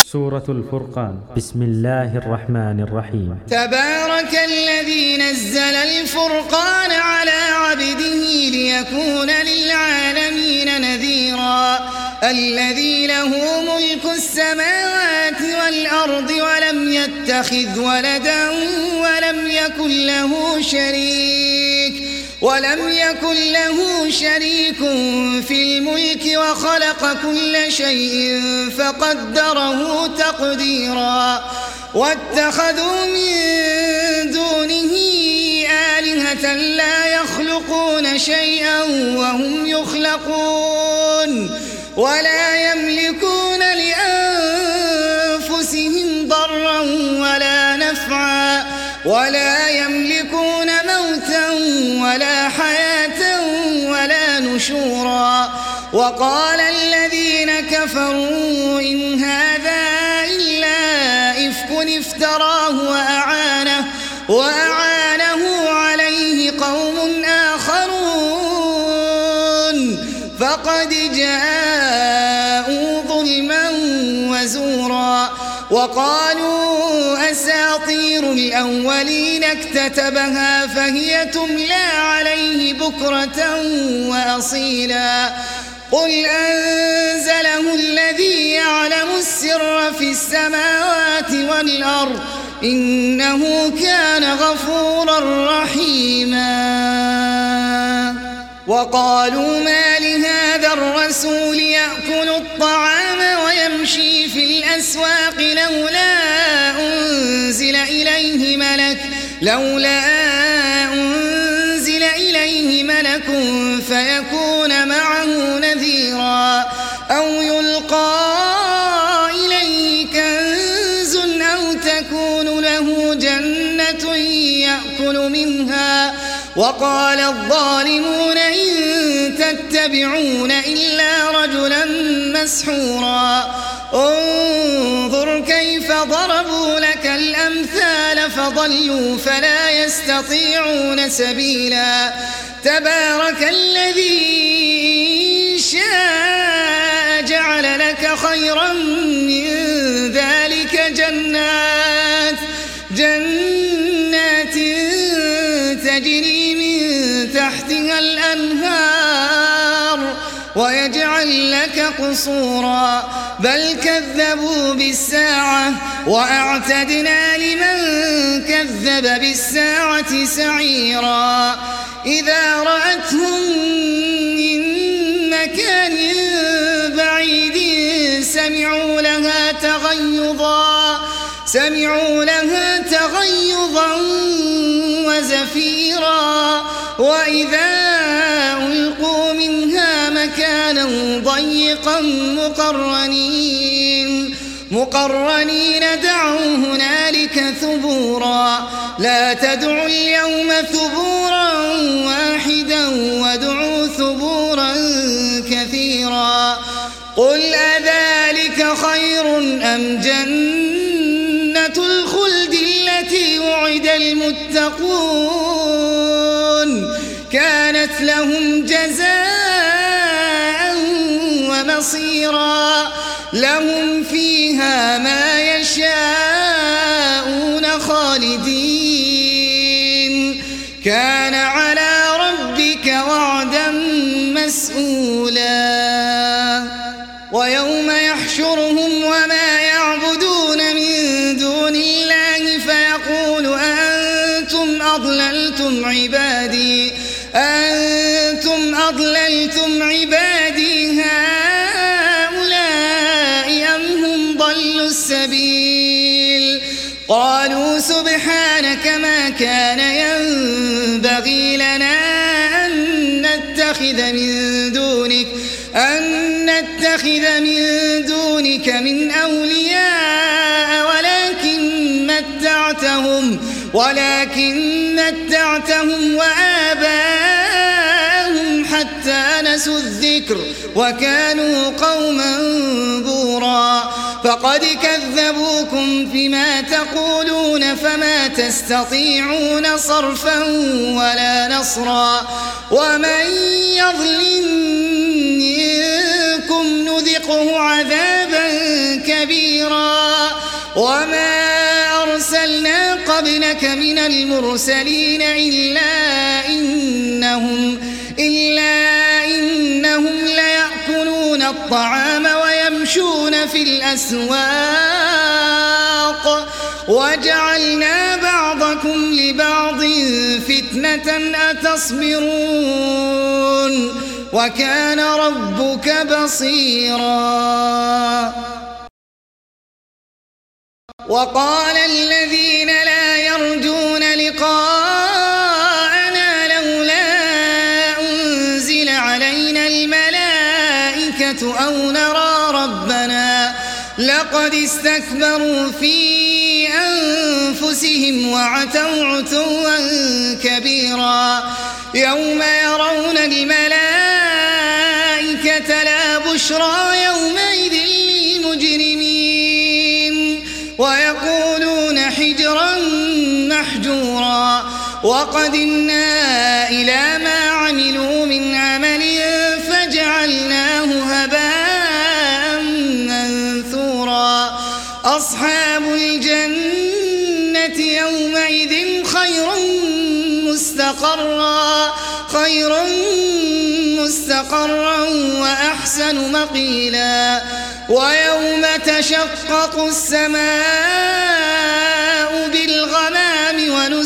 سورة الفرقان. بسم الله الرحمن الرحيم. تبارك الذي نزل الفرقان على عبده ليكون للعالمين نذيرا الذي له ملك السماوات والأرض ولم يتخذ ولدا ولم يكن له شريك في الملك وخلق كل شيء فقدره تقديرا واتخذوا من دونه آلهة لا يخلقون شيئا وهم يخلقون ولا يملكون لأنفسهم ضرا ولا نفعا ولا يملكون موتا ولا حياة ولا نشورا وقال الذين كفروا إن هذا إلا إفك افتراه وأعانه عليه قوم آخرون فقد جاءوا ظلما وزورا وقالوا أساطير الأولين اكتتبها فهي تملى عليه بكرة وأصيلا قل أنزله الذي يعلم السر في السماوات والأرض إنه كان غفورا رحيما وقالوا ما لهذا الرسول يأكل الطعام ويمشي في الأسواق لولا أنزل إليه ملك فيكون معه نذيرا أو يلقى إليه كنز أو تكون له جنة يأكل منها وقال الظالمون إن تتبعون إلا رجلا مسحورا انظر كيف ضربوا لك الأمثال فضلوا فلا يستطيعون سبيلا تبارك الذي شاء جعل لك خيرا من ذلك جنات تجري من تحتها الأنهار ويجعل لك قصورا بل كذبوا بالساعة وأعتدنا لمن كذب بالساعة سعيرا إذا رأتهم من مكان بعيد سمعوا لها تغيظا وزفيرا وإذا ألقوا منها مكانا ضيقا مقرنين دعوا هنالك ثبورا لا تدعوا اليوم ثبورا واحدا وادعوا ثبورا كثيرا قل أذلك خير أم جنة الخلد التي وعد المتقون كانت لهم جزاء ومصيرا لهم فيها ما يشاءون خالدين كان على ربك وعدا مسئولا ويوم يحشرهم وما يعبدون من دون الله فيقول أنتم أضللتم عبادي هؤلاء أم هم ضلوا السبيل قالوا سبحانك ما كان ينبغي لنا أن نتخذ من دونك من أولياء ولكن متعتهم وآباءهم حتى نسوا الذكر وكانوا قوما بورا فقد كذبوكم فيما تقولون فما تستطيعون صرفا ولا نصرا ومن يظلم منكم نذقه عذابا كبيرا وما أرسلنا قبلك من المرسلين إلا إنهم ليأكلون الطعام ويمشون في الأسواق وجعلنا بعضكم لبعض فتنة أتصبرون وكان ربك بصيرا. وقال الذين لا يرجون لقاءنا لولا أنزل علينا الملائكة أو نرى ربنا لقد استكبروا في أنفسهم وعتوا عتوا كبيرا يوم يرون الملائكة لا بشرى يومئذ للمجرمين ويقولون حجرا محجورا وقدمنا إلى ما عملوا من عمل فجعلناه هباء منثورا. أصحاب الجنة يومئذ خير مستقرا وأحسن مقيلا. ويوم تشقق السماء بالغمام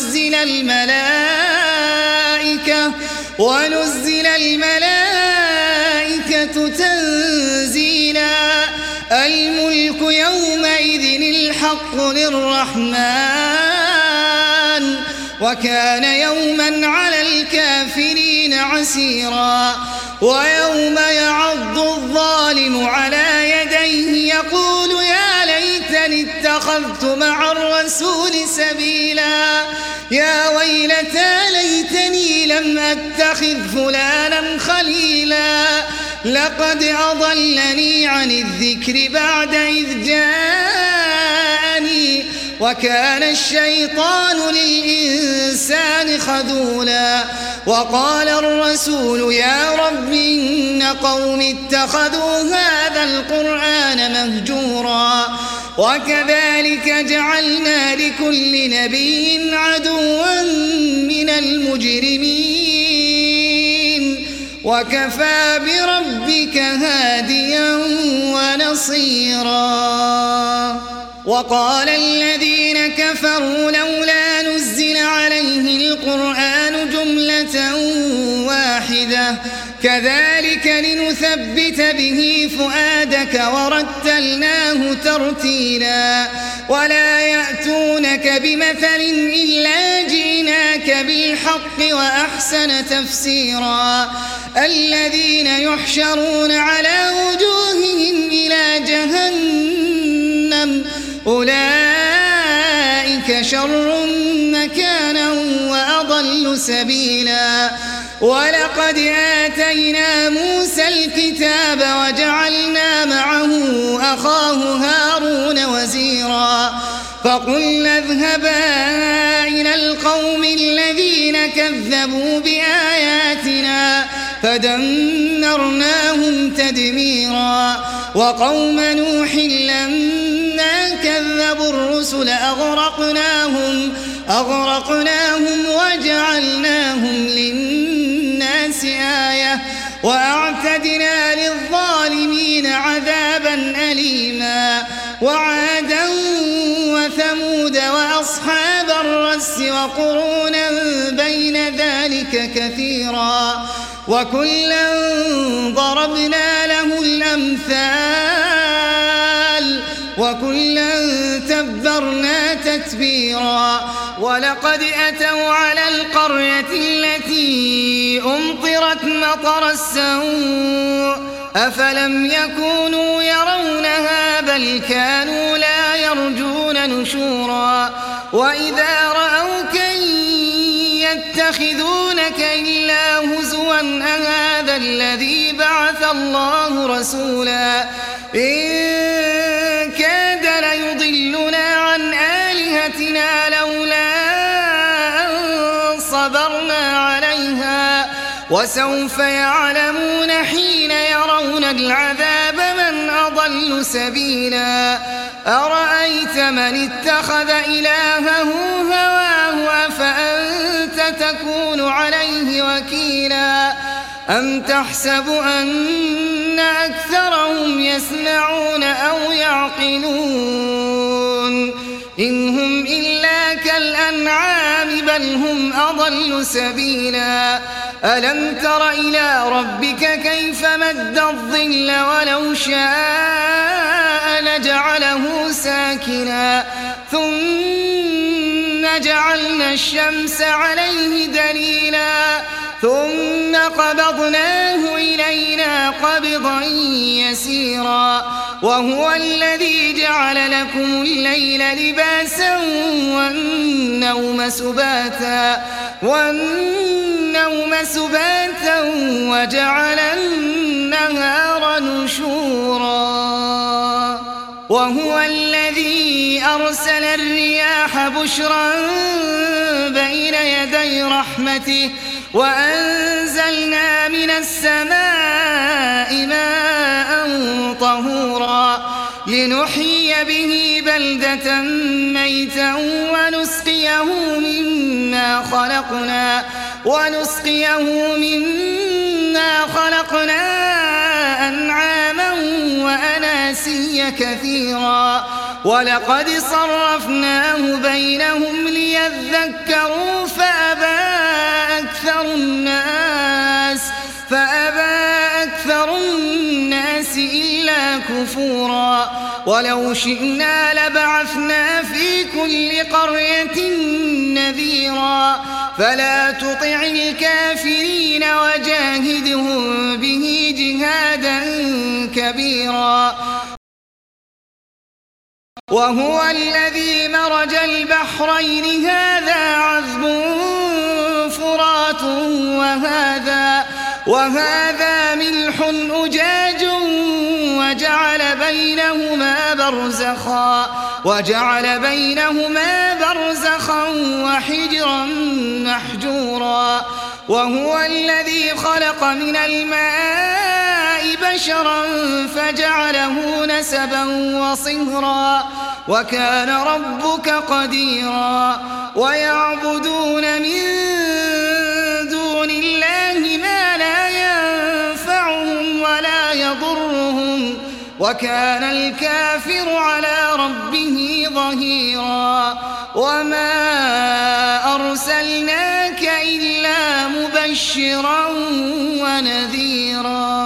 ونزل الملائكة تنزيلا. الملك يومئذ الحق للرحمن وكان يوما على الكافرين عسيرا. ويوم يعض الظالم على يديه يقول يا ليتني اتخذت مع الرسول سبيلا يا ويلتى ليتني لم أتخذ فلانا خليلا لقد أضلني عن الذكر بعد إذ جاءني وكان الشيطان للإنسان خذولا. وقال الرسول يا رب إن قوم اتخذوا هذا القرآن مهجورا وكذلك جعلنا لكل نبي عدوا من المجرمين وكفى بربك هاديا ونصيرا. وقال الذين كفروا لولا نزل عليه القرآن جملة واحدة كذلك لنثبت به فؤادك ورتلناه ترتيلا. ولا يأتونك بمثل إلا جئناك بالحق وأحسن تفسيرا. الذين يحشرون على وجوههم إلى جهنم أولئك شر مكانا وأضل سبيلا. ولقد آتينا موسى الكتاب وجعلنا معه أخاه هارون وزيرا فقلنا اذهبا إلى القوم الذين كذبوا بآياتنا فدمرناهم تدميرا. وقوم نوح لما كذبوا الرسل أغرقناهم وجعلناهم للناس آية وأعتدنا للظالمين عذابا أليما. وعادا وثمود وأصحاب الرس وقرونا بين ذلك كثيرا وكلا ضربنا له الأمثال وكلا تبرنا تتبيرا. ولقد أتوا على القرية التي أمطرت مطر السوء أفلم يكونوا يرونها بل كانوا لا يرجون نشورا. وإذا رأوك يتخذونك إلا هزوا أهذا الذي بعث الله رسولا إن كاد ليضلنا عن آلهتنا لولا أن صبرنا عليها وسوف يعلمون حين يرون العذاب من أضل أضل سبيلا أرأيت من اتخذ إلهه هواه أفأنت تكون عليه وكيلا أم تحسب أن أكثرهم يسمعون أو يعقلون إن هم إلا كالأنعام بل هم أضل سبيلا ألم تر إلى ربك كيف مد الظل ولو شاء لجعله ساكنا ثم جعلنا الشمس عليه دليلا ثم قبضناه إلينا قبضا يسيرا وهو الذي جعل لكم الليل لباسا والنوم سباتا وجعل النهار نشورا وهو الذي أرسل الرياح بشرا بين يدي رحمته وأنزلنا من السماء ماء طهورا لنحيي به بلدة ميتا ونسقيه مما خلقنا أنعاما وأناسيا كثيرا ولقد صرفناه بينهم ليذكروا فأبى أكثر الناس إلا كفورا ولو شئنا لبعثنا في كل قرية نذيرا فلا تطع الكافرين وجاهدهم به جهادا كبيرا وهو الذي مرج البحرين هذا عذب فرات وهذا ملح أجاج وجعل بينهما برزخا وحجرا محجورا وهو الذي خلق من الماء بشرا فجعله نسبا وصهرا وكان ربك قديرا ويعبدون من دون الله ما لا ينفعهم ولا يضرهم وكان الكافر على ربه ظهيرا وما أرسلناك إلا مبشرا ونذيرا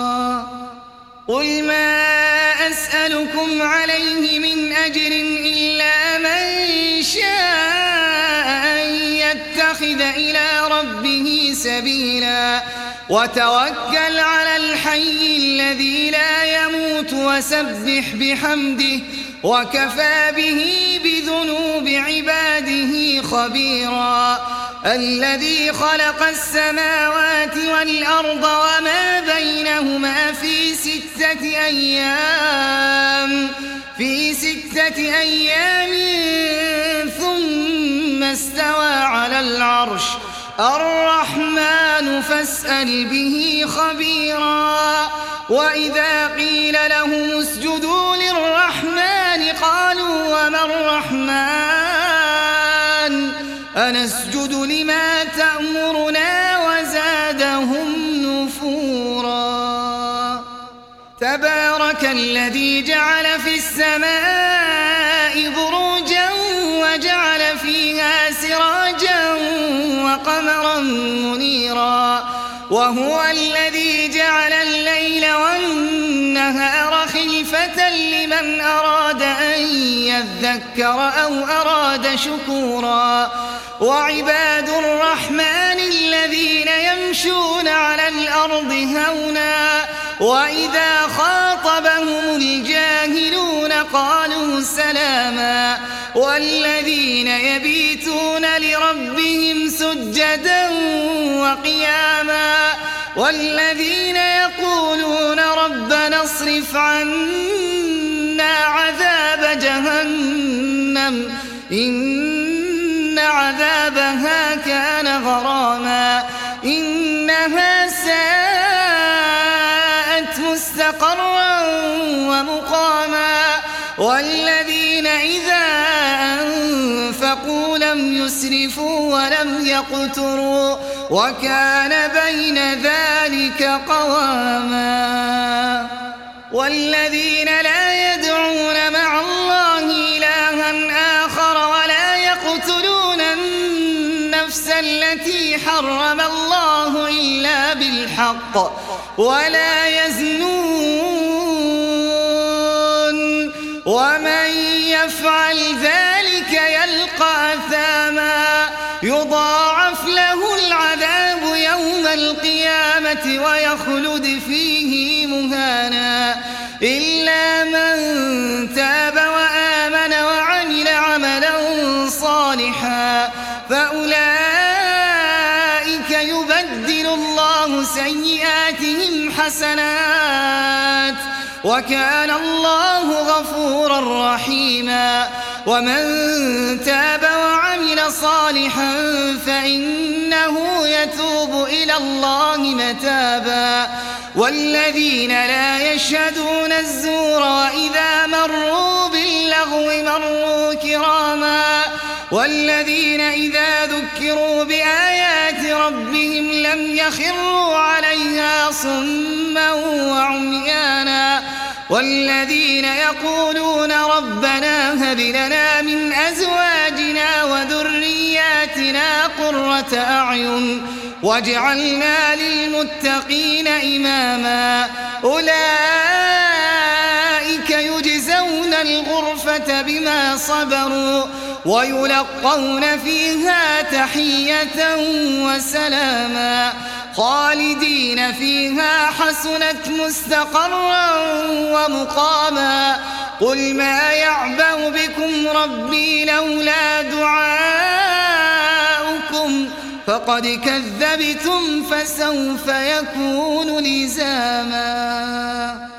قل ما أسألكم عليه من أجر إلا من شاء أن يتخذ إلى ربه سبيلا وتوكل على الحي الذي لا يموت وسبح بحمده وكفى به بذنوب عباده خبيرا الذي خلق السماوات والأرض وما بينهما في 6 أيام ثم استوى على العرش الرحمن فاسأل به خبيرا وإذا قيل لهم اسجدوا للرحمن قالوا وما الرحمن أنسجد لما تأمرنا وزادهم نفورا تبارك الذي جعل في السماء بروجا وجعل فيها سراجا وقمرا منيرا وهو الذي جعل الليل والنهار خلفة لمن أراد أن يذكر أو أراد شكورا وعباد الرحمن الذين يمشون على الأرض هونا وإذا خاطبهم الجاهلون قالوا سلاما والذين يبيتون لربهم سجدا وقياما والذين يقولون ربنا اصرف عنا عذاب جهنم إن عذابها كان غراما إنها ساءت مستقرا ومقاما إذا أنفقوا لم يسرفوا ولم يقتروا وكان بين ذلك قواما والذين لا يدعون مع الله إلها آخر ولا يقتلون النفس التي حرم الله إلا بالحق ولا يزنون ومن يفعل ذلك يلقى أثاما يضاعف له العذاب يوم القيامة ويخلد فيه مهانا إلا من تاب وآمن وعمل عملا صالحا فأولئك يبدل الله سيئاتهم حسنات وكان الله غفورا رحيما ومن تاب وعمل صالحا فإنه يتوب إلى الله متابا والذين لا يشهدون الزور وإذا مروا باللغو مروا كراما والذين إذا ذكروا بآيات ربهم لم يخروا عليها صما وعميانا والذين يقولون ربنا هب لنا من أزواجنا وذرياتنا قرة أعين واجعلنا للمتقين إماما أولئك يجزون الغرفة بما صبروا ويلقون فيها تحية وسلاما خالدين فيها حسنت مستقرا ومقاما قل ما يعبأ بكم ربي لولا دعاؤكم فقد كذبتم فسوف يكون لزاما